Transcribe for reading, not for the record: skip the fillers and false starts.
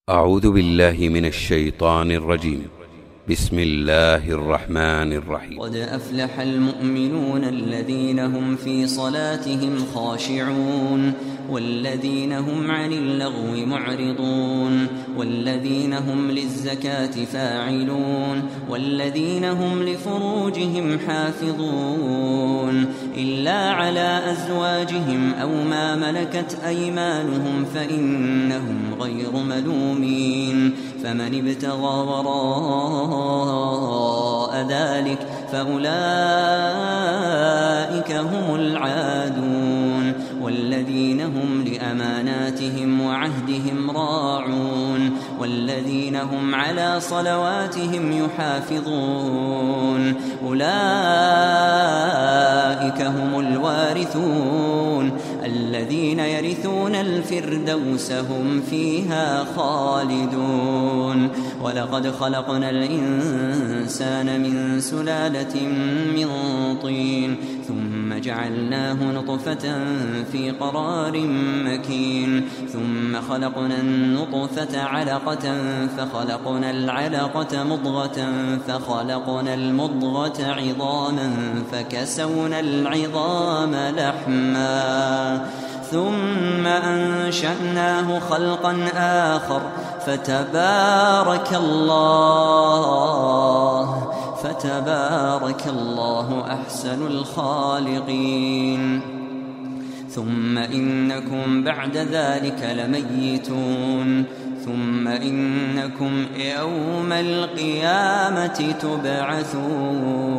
أعوذ بالله من الشيطان الرجيم. بسم الله الرحمن الرحيم. قد أفلح المؤمنون الذين هم في صلاتهم خاشعون والذين هم عن اللغو معرضون والذين هم للزكاة فاعلون والذين هم لفروجهم حافظون إلا على أزواجهم أو ما ملكت أيمانهم فإنهم غير ملومين فمن ابتغى وراء ذلك فأولئك هم العادون والذين هم لأماناتهم وعهدهم راعون والذين هم على صلواتهم يحافظون أولئك هم الوارثون الذين يرثون الفردوس هم فيها خالدون. ولقد خلقنا الإنسان من سلالة من طين ثم جعلناه نطفة في قرار مكين ثم خلقنا النطفة علقة فخلقنا العلقة مضغة فخلقنا المضغة عظاما فكسونا العظام لحما ثم أنشأناه خلقا آخر فتبارك الله أحسن الخالقين. ثم إنكم بعد ذلك لميتون ثم إنكم يوم القيامة تبعثون.